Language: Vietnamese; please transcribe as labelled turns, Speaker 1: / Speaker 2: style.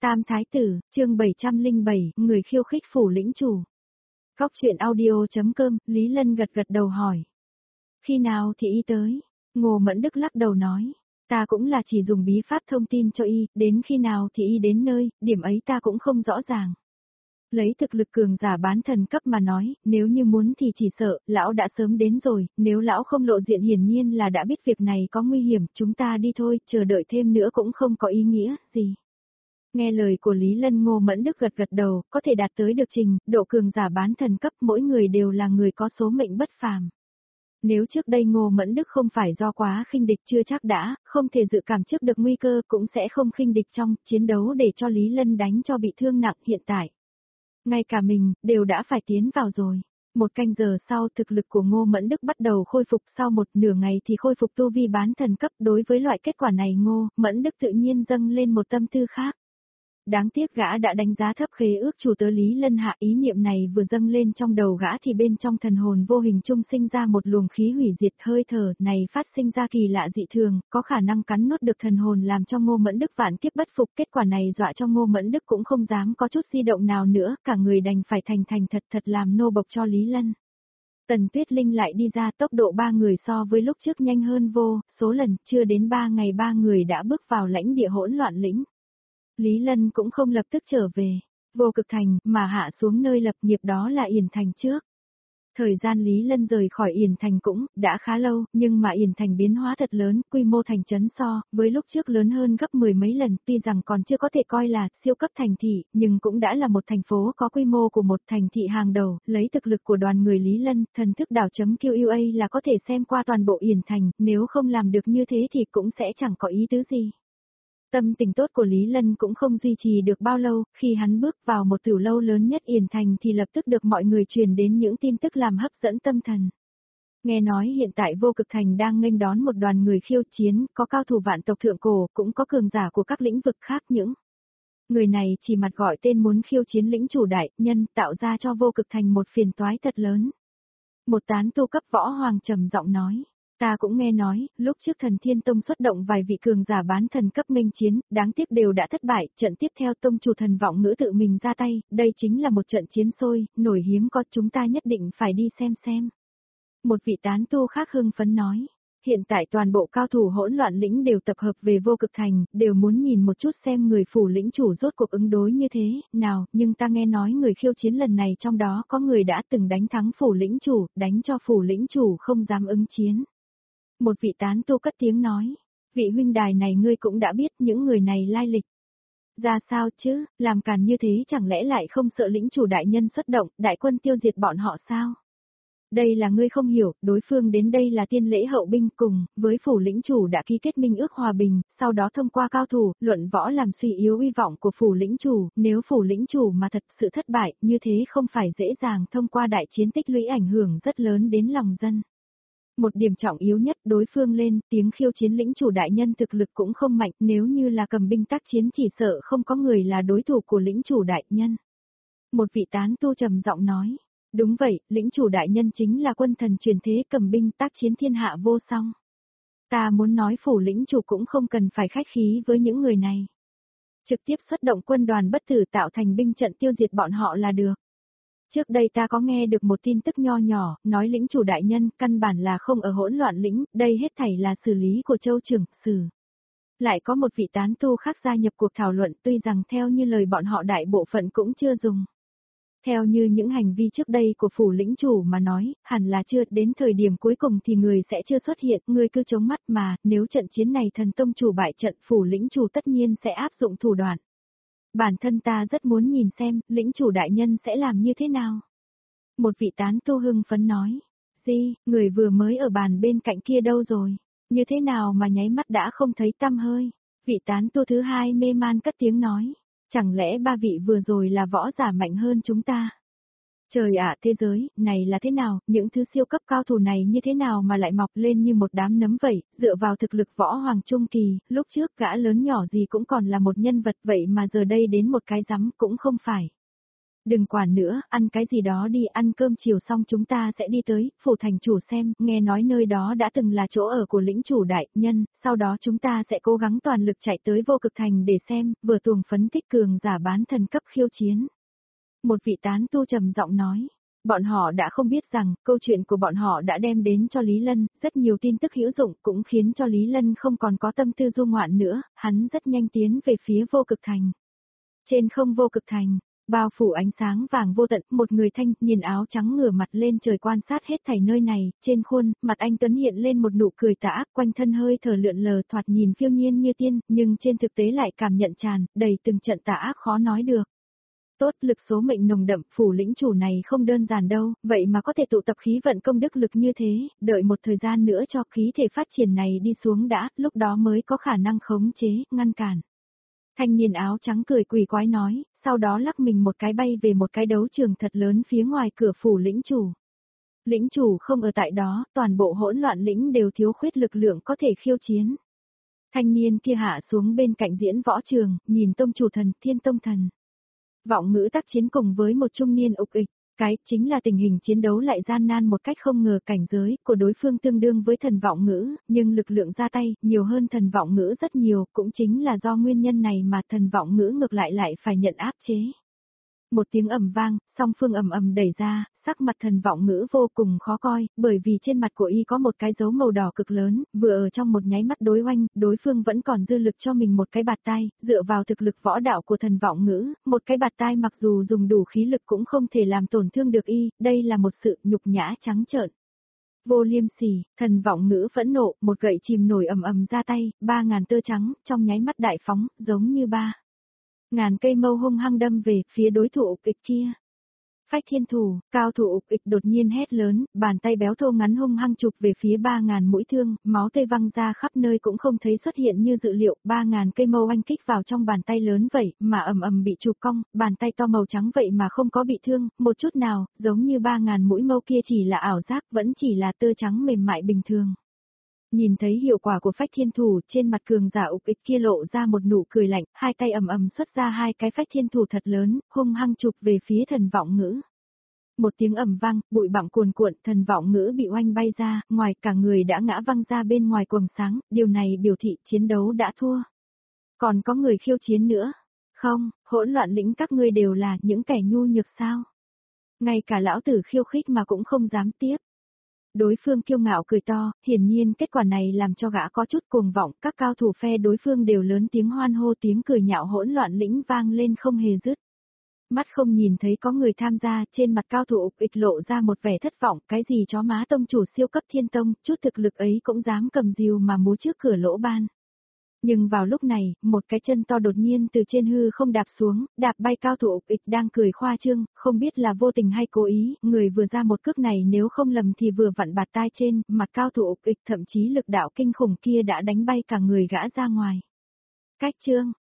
Speaker 1: Tam Thái Tử, chương 707, người khiêu khích phủ lĩnh chủ. Góc chuyện audio.com, Lý Lân gật đầu hỏi. Khi nào thì y tới? Ngô Mẫn Đức lắc đầu nói. Ta cũng là chỉ dùng bí pháp thông tin cho y, đến khi nào thì y đến nơi, điểm ấy ta cũng không rõ ràng. Lấy thực lực cường giả bán thần cấp mà nói, nếu như muốn thì chỉ sợ, lão đã sớm đến rồi, nếu lão không lộ diện hiển nhiên là đã biết việc này có nguy hiểm, chúng ta đi thôi, chờ đợi thêm nữa cũng không có ý nghĩa gì. Nghe lời của Lý Lân, Ngô Mẫn Đức gật đầu, có thể đạt tới được trình độ cường giả bán thần cấp, mỗi người đều là người có số mệnh bất phàm. Nếu trước đây Ngô Mẫn Đức không phải do quá khinh địch chưa chắc đã, không thể dự cảm trước được nguy cơ cũng sẽ không khinh địch trong chiến đấu để cho Lý Lân đánh cho bị thương nặng hiện tại. Ngay cả mình, đều đã phải tiến vào rồi. Một canh giờ sau thực lực của Ngô Mẫn Đức bắt đầu khôi phục, sau một nửa ngày thì khôi phục tu vi bán thần cấp. Đối với loại kết quả này Ngô Mẫn Đức tự nhiên dâng lên một tâm tư khác. Đáng tiếc gã đã đánh giá thấp khế ước chủ tớ Lý Lân hạ, ý niệm này vừa dâng lên trong đầu gã thì bên trong thần hồn vô hình trung sinh ra một luồng khí hủy diệt, hơi thở này phát sinh ra kỳ lạ dị thường, có khả năng cắn nuốt được thần hồn làm cho Ngô Mẫn Đức vạn kiếp bất phục. Kết quả này dọa cho Ngô Mẫn Đức cũng không dám có chút di động nào nữa, cả người đành phải thành thật làm nô bộc cho Lý Lân. Tần Tuyết Linh lại đi ra, tốc độ ba người so với lúc trước nhanh hơn vô số lần, chưa đến 3 ngày ba người đã bước vào lãnh địa hỗn loạn lĩnh. Lý Lân cũng không lập tức trở về Vô Cực Thành, mà hạ xuống nơi lập nghiệp đó là Yển Thành trước. Thời gian Lý Lân rời khỏi Yển Thành cũng đã khá lâu, nhưng mà Yển Thành biến hóa thật lớn, quy mô thành trấn so với lúc trước lớn hơn gấp 10 mấy lần, tuy rằng còn chưa có thể coi là siêu cấp thành thị, nhưng cũng đã là một thành phố có quy mô của một thành thị hàng đầu. Lấy thực lực của đoàn người Lý Lân, thần thức đảo.QUA là có thể xem qua toàn bộ Yển Thành, nếu không làm được như thế thì cũng sẽ chẳng có ý tứ gì. Tâm tình tốt của Lý Lân cũng không duy trì được bao lâu, khi hắn bước vào một tiểu lâu lớn nhất Yển Thành thì lập tức được mọi người truyền đến những tin tức làm hấp dẫn tâm thần. Nghe nói hiện tại Vô Cực Thành đang nghênh đón một đoàn người khiêu chiến, có cao thủ vạn tộc thượng cổ, cũng có cường giả của các lĩnh vực khác. Những người này chỉ mặt gọi tên muốn khiêu chiến lĩnh chủ đại nhân, tạo ra cho Vô Cực Thành một phiền toái thật lớn. Một tán tu cấp võ hoàng trầm giọng nói. Ta cũng nghe nói, lúc trước Thần Thiên Tông xuất động vài vị cường giả bán thần cấp nghênh chiến, đáng tiếc đều đã thất bại, trận tiếp theo tông chủ Thần Vọng Ngữ tự mình ra tay, đây chính là một trận chiến sôi, nổi hiếm có, chúng ta nhất định phải đi xem. Một vị tán tu khác hưng phấn nói, hiện tại toàn bộ cao thủ hỗn loạn lĩnh đều tập hợp về Vô Cực Thành, đều muốn nhìn một chút xem người phủ lĩnh chủ rốt cuộc ứng đối như thế nào, nhưng ta nghe nói người khiêu chiến lần này trong đó có người đã từng đánh thắng phủ lĩnh chủ, đánh cho phủ lĩnh chủ không dám ứng chiến. Một vị tán tu cất tiếng nói, vị huynh đài này ngươi cũng đã biết những người này lai lịch. Ra sao chứ, làm càn như thế chẳng lẽ lại không sợ lĩnh chủ đại nhân xuất động, đại quân tiêu diệt bọn họ sao? Đây là ngươi không hiểu, đối phương đến đây là tiên lễ hậu binh cùng, với phủ lĩnh chủ đã ký kết minh ước hòa bình, sau đó thông qua cao thủ, luận võ làm suy yếu uy vọng của phủ lĩnh chủ, nếu phủ lĩnh chủ mà thật sự thất bại, như thế không phải dễ dàng thông qua đại chiến tích lũy ảnh hưởng rất lớn đến lòng dân. Một điểm trọng yếu nhất, đối phương lên tiếng khiêu chiến lĩnh chủ đại nhân thực lực cũng không mạnh, nếu như là cầm binh tác chiến chỉ sợ không có người là đối thủ của lĩnh chủ đại nhân. Một vị tán tu trầm giọng nói, đúng vậy, lĩnh chủ đại nhân chính là quân thần truyền thế cầm binh tác chiến thiên hạ vô song. Ta muốn nói phủ lĩnh chủ cũng không cần phải khách khí với những người này. Trực tiếp xuất động quân đoàn bất tử tạo thành binh trận tiêu diệt bọn họ là được. Trước đây ta có nghe được một tin tức nho nhỏ, nói lĩnh chủ đại nhân căn bản là không ở hỗn loạn lĩnh, đây hết thảy là xử lý của Châu trưởng sử. Lại có một vị tán tu khác gia nhập cuộc thảo luận, tuy rằng theo như lời bọn họ đại bộ phận cũng chưa dùng. Theo như những hành vi trước đây của phủ lĩnh chủ mà nói, hẳn là chưa đến thời điểm cuối cùng thì người sẽ chưa xuất hiện, người cứ chống mắt mà, nếu trận chiến này thần tông chủ bại trận phủ lĩnh chủ tất nhiên sẽ áp dụng thủ đoạn. Bản thân ta rất muốn nhìn xem, lĩnh chủ đại nhân sẽ làm như thế nào. Một vị tán tu hưng phấn nói, người vừa mới ở bàn bên cạnh kia đâu rồi, như thế nào mà nháy mắt đã không thấy tăm hơi. Vị tán tu thứ hai mê man cất tiếng nói, chẳng lẽ ba vị vừa rồi là võ giả mạnh hơn chúng ta. Trời ạ, thế giới này là thế nào, những thứ siêu cấp cao thủ này như thế nào mà lại mọc lên như một đám nấm vậy, dựa vào thực lực võ hoàng trung kỳ, lúc trước gã lớn nhỏ gì cũng còn là một nhân vật vậy mà giờ đây đến một cái rắm cũng không phải. Đừng quản nữa, ăn cái gì đó đi, ăn cơm chiều xong chúng ta sẽ đi tới, phủ thành chủ xem, nghe nói nơi đó đã từng là chỗ ở của lĩnh chủ đại nhân, sau đó chúng ta sẽ cố gắng toàn lực chạy tới vô cực thành để xem, vừa tuồng phấn kích cường giả bán thần cấp khiêu chiến. Một vị tán tu trầm giọng nói. Bọn họ đã không biết rằng, câu chuyện của bọn họ đã đem đến cho Lý Lân, rất nhiều tin tức hữu dụng cũng khiến cho Lý Lân không còn có tâm tư du ngoạn nữa, hắn rất nhanh tiến về phía vô cực thành. Trên không vô cực thành, bao phủ ánh sáng vàng vô tận, một người thanh niên áo trắng ngửa mặt lên trời quan sát hết thảy nơi này, trên khuôn, mặt anh Tuấn hiện lên một nụ cười tà ác, quanh thân hơi thở lượn lờ thoạt nhìn phiêu nhiên như tiên, nhưng trên thực tế lại cảm nhận tràn, đầy từng trận tà ác khó nói được. Tốt, lực số mệnh nồng đậm, phủ lĩnh chủ này không đơn giản đâu, vậy mà có thể tụ tập khí vận công đức lực như thế, đợi một thời gian nữa cho khí thể phát triển này đi xuống đã, lúc đó mới có khả năng khống chế, ngăn cản. Thanh niên áo trắng cười quỷ quái nói, sau đó lắc mình một cái bay về một cái đấu trường thật lớn phía ngoài cửa phủ lĩnh chủ. Lĩnh chủ không ở tại đó, toàn bộ hỗn loạn lĩnh đều thiếu khuyết lực lượng có thể khiêu chiến. Thanh niên kia hạ xuống bên cạnh diễn võ trường, nhìn tông chủ thần, thiên tông thần. Vọng ngữ tác chiến cùng với một trung niên ục ịch, cái chính là tình hình chiến đấu lại gian nan một cách không ngờ, cảnh giới của đối phương tương đương với thần vọng ngữ, nhưng lực lượng ra tay nhiều hơn thần vọng ngữ rất nhiều, cũng chính là do nguyên nhân này mà thần vọng ngữ ngược lại phải nhận áp chế. Một tiếng ầm vang, song phương ầm ầm đẩy ra, sắc mặt thần vọng ngữ vô cùng khó coi, bởi vì trên mặt của y có một cái dấu màu đỏ cực lớn, vừa ở trong một nháy mắt đối oanh, đối phương vẫn còn dư lực cho mình một cái bạt tai, dựa vào thực lực võ đạo của thần vọng ngữ, một cái bạt tai mặc dù dùng đủ khí lực cũng không thể làm tổn thương được y, đây là một sự nhục nhã trắng trợn. Vô liêm sỉ, thần vọng ngữ phẫn nộ, một gậy chìm nổi ầm ầm ra tay, 3.000 tơ trắng, trong nháy mắt đại phóng, giống như 3.000 cây mâu hung hăng đâm về phía đối thủ ục ịch kia. Phách thiên thủ, cao thủ ục ịch đột nhiên hét lớn, bàn tay béo thô ngắn hung hăng chụp về phía 3.000 mũi thương, máu tươi văng ra khắp nơi cũng không thấy xuất hiện như dự liệu, 3.000 cây mâu oanh kích vào trong bàn tay lớn vậy, mà ầm ầm bị chụp cong, bàn tay to màu trắng vậy mà không có bị thương, một chút nào, giống như 3.000 mũi mâu kia chỉ là ảo giác, vẫn chỉ là tơ trắng mềm mại bình thường. Nhìn thấy hiệu quả của phách thiên thủ, trên mặt cường giả ục ịch kia lộ ra một nụ cười lạnh, hai tay ầm ầm xuất ra hai cái phách thiên thủ thật lớn, hung hăng chụp về phía thần vọng ngữ. Một tiếng ầm vang, bụi bặm cuồn cuộn, thần vọng ngữ bị oanh bay ra, ngoài cả người đã ngã văng ra bên ngoài quầng sáng, điều này biểu thị chiến đấu đã thua. Còn có người khiêu chiến nữa? Không, hỗn loạn lĩnh các ngươi đều là những kẻ nhu nhược sao? Ngay cả lão tử khiêu khích mà cũng không dám tiếp. Đối phương kiêu ngạo cười to, hiển nhiên kết quả này làm cho gã có chút cuồng vọng, các cao thủ phe đối phương đều lớn tiếng hoan hô, tiếng cười nhạo hỗn loạn lĩnh vang lên không hề dứt. Mắt không nhìn thấy có người tham gia, trên mặt cao thủ ục ịch lộ ra một vẻ thất vọng, cái gì chó má tông chủ siêu cấp thiên tông, chút thực lực ấy cũng dám cầm rìu mà múa trước cửa lỗ ban. Nhưng vào lúc này, một cái chân to đột nhiên từ trên hư không đạp xuống, đạp bay cao thủ ục ịch đang cười khoa trương, không biết là vô tình hay cố ý, người vừa ra một cước này nếu không lầm thì vừa vặn bạt tai trên, mặt cao thủ ục ịch thậm chí lực đạo kinh khủng kia đã đánh bay cả người gã ra ngoài. Cách chương